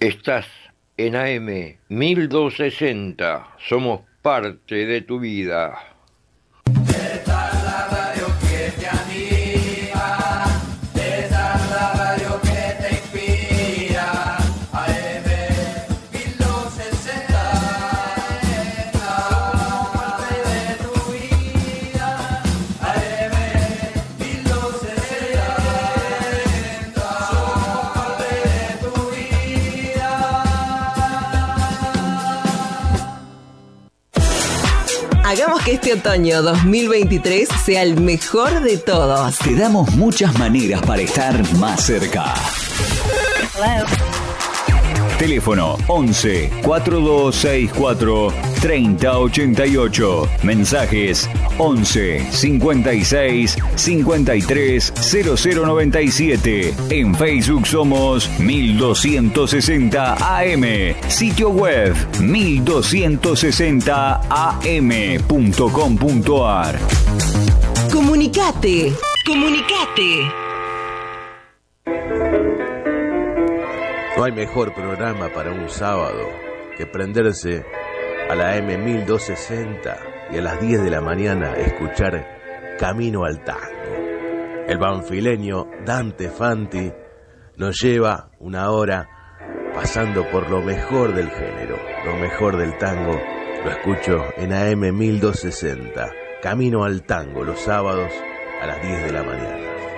Estás en AM 1260. Somos parte de tu vida. Esta es la radio que te anima. Esta es la radio que te inspira. AM 1260. Somos parte de tu vida. AM 1260. Somos parte de tu vida. Hagamos que este otoño 2023 sea el mejor de todos. Te damos muchas maneras para estar más cerca. Teléfono 11 4264 3088. Mensajes 11 56 53 0097. En Facebook somos 1260 AM. Sitio web 1260am.com.ar. Comunicate. No hay mejor programa para un sábado que prenderse a la AM 1260 y a las 10 de la mañana escuchar Camino al Tango. El banfileño Dante Fanti nos lleva una hora pasando por lo mejor del género, lo mejor del tango. Lo escucho en AM 1260. Camino al Tango, los sábados a las 10 de la mañana.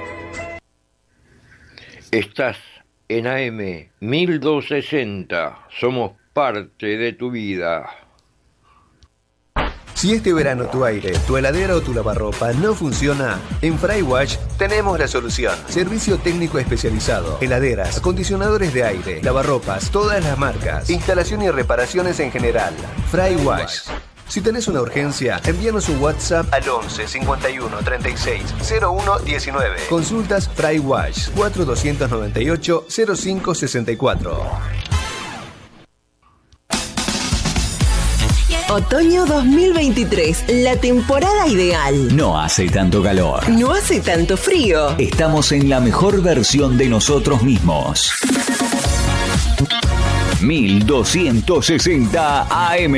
Estás en AM 1260. Somos parte de tu vida. Si este verano tu aire, tu heladera o tu lavarropa no funciona, en Frywash tenemos la solución. Servicio técnico especializado, heladeras, acondicionadores de aire, lavarropas, todas las marcas, instalación y reparaciones en general. Frywash. Si tenés una urgencia, envíanos un WhatsApp al 11 51 36 01 19. Consultas Frywash 4298 05 64. Otoño 2023, la temporada ideal. No hace tanto calor. No hace tanto frío. Estamos en la mejor versión de nosotros mismos. 1260 AM,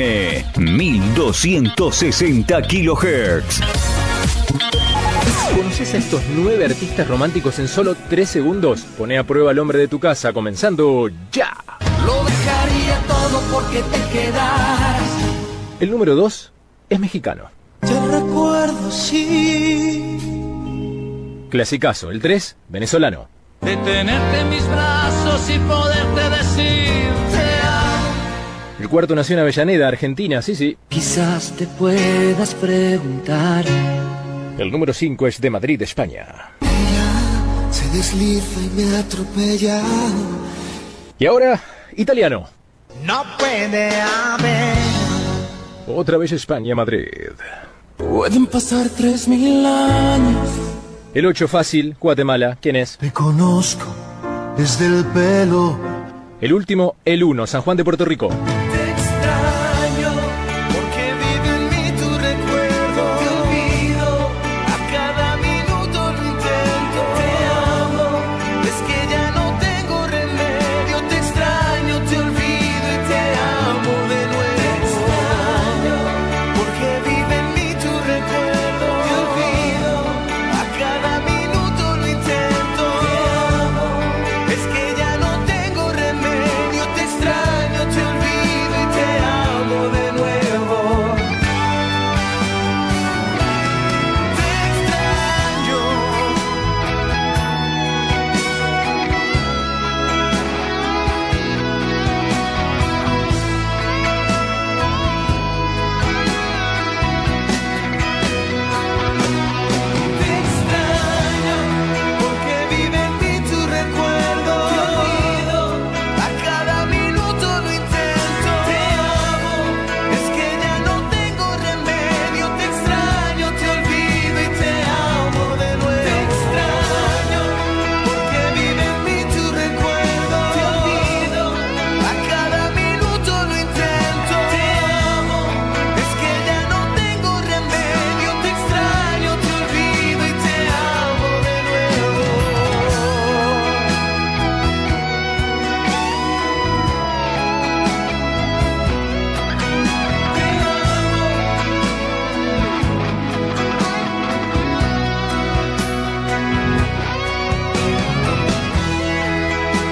1260 kHz. ¿Conoces a estos 9 artistas románticos en solo 3 segundos? Poné a prueba al hombre de tu casa, comenzando ya. Lo dejaría todo porque te quedaras. El número 2 es mexicano. Te recuerdo, sí. Clasicazo. El 3, venezolano. De tenerte en mis brazos y poderte decir te amo. El 4 nació en Avellaneda, Argentina, sí. Quizás te puedas preguntar. El número 5 es de Madrid, España. Ella se desliza y me atropella. Y ahora, italiano. No puede haber. Otra vez España, Madrid. Pueden pasar 3000 años. El 8 fácil, Guatemala. ¿Quién es? Te conozco desde el pelo. El último, el 1, San Juan de Puerto Rico. Te extraño porque vive en mí tu recuerdo. Te olvido, a cada minuto lo intento. Te amo, es que ya no tengo remedio. Te extraño, te olvido y te amo de nuevo. Te extraño porque vive en mí tu recuerdo. Te olvido, a cada minuto lo intento. Te amo, es que ya no tengo remedio. Te extraño, te olvido.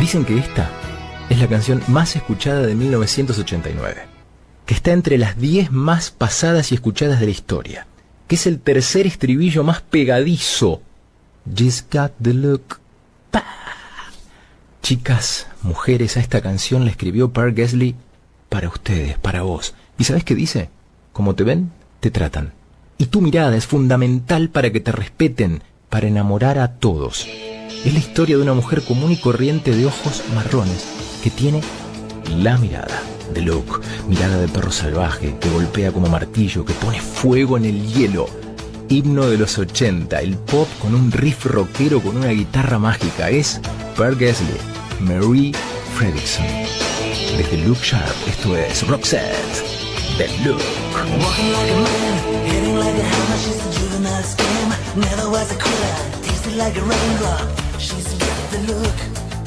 Dicen que esta es la canción más escuchada de 1989, que está entre las 10 más pasadas y escuchadas de la historia, que es el tercer estribillo más pegadizo. Just got the look. ¡Pah! Chicas, mujeres, a esta canción la escribió Per Gessle para ustedes, para vos. ¿Y sabés qué dice? Como te ven, te tratan. Y tu mirada es fundamental para que te respeten, para enamorar a todos. Es la historia de una mujer común y corriente de ojos marrones que tiene la mirada de Look, mirada de perro salvaje, que golpea como martillo, que pone fuego en el hielo. Himno de los 80, el pop con un riff rockero con una guitarra mágica. Es Per Gessle, Marie Fredriksson. Desde Look Sharp, esto es Roxette, The Look. Walking like a man, hitting like a hammer. She's a juvenile scam, never was a quitter. Tasted like a raindrop, she's got the look.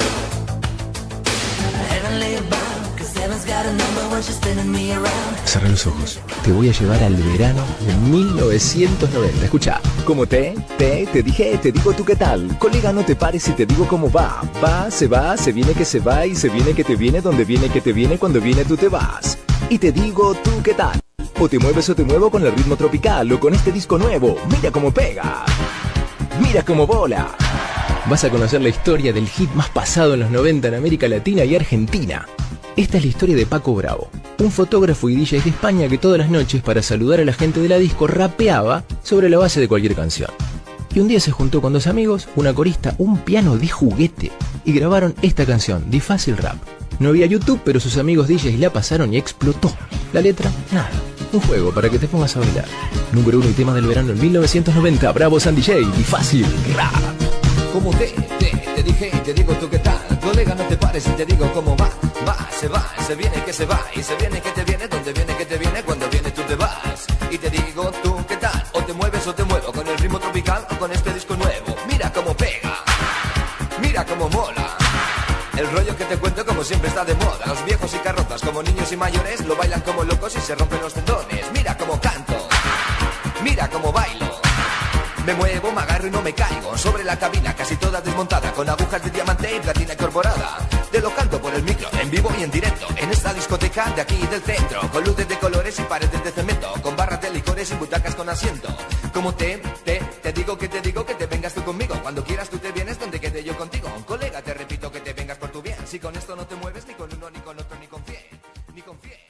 Heavenly bound, cause heaven's got a number when she's spinning me around. Cerra los ojos, te voy a llevar al verano de 1990. Escucha, como te dije, te digo tú qué tal. Colega, no te pares y te digo cómo va. Va, se viene que se va y se viene que te viene, donde viene que te viene, cuando viene tú te vas. Y te digo tú qué tal. O te mueves o te muevo con el ritmo tropical o con este disco nuevo. Mira cómo pega. Mira cómo bola. Vas a conocer la historia del hit más pasado en los 90 en América Latina y Argentina. Esta es la historia de Paco Bravo, un fotógrafo y DJ de España que todas las noches, para saludar a la gente de la disco, rapeaba sobre la base de cualquier canción. Y un día se juntó con dos amigos, una corista, un piano de juguete, y grabaron esta canción, Difácil Rap. No había YouTube, pero sus amigos DJs la pasaron y explotó. La letra, nada, un juego para que te pongas a bailar. Número 1 y tema del verano en 1990, Bravo San DJ, Difácil Rap. Como te dije, te digo tú qué tal. Colega, no te pares y te digo cómo va, se viene que se va y se viene que te viene, donde viene que te viene, cuando viene tú te vas. Y te digo tú qué tal, o te mueves o te muevo con el ritmo tropical o con este disco nuevo. Mira cómo pega, mira cómo mola. El rollo que te cuento como siempre está de moda. Los viejos y carrozas como niños y mayores lo bailan como locos y se rompen los tendones. Mira cómo canto, mira cómo bailo. Me muevo, me agarro y no me caigo. Sobre la cabina casi toda desmontada, con agujas de diamante y platina incorporada. Te lo canto por el micro, en vivo y en directo, en esta discoteca de aquí del centro, con luces de colores y paredes de cemento, con barras de licores y butacas con asiento. Como te digo que te vengas tú conmigo. Cuando quieras tú te vienes, donde quede yo contigo. Un colega, te repito que te vengas por tu bien. Si con esto no te mueves, ni con uno, ni con otro, ni con 100.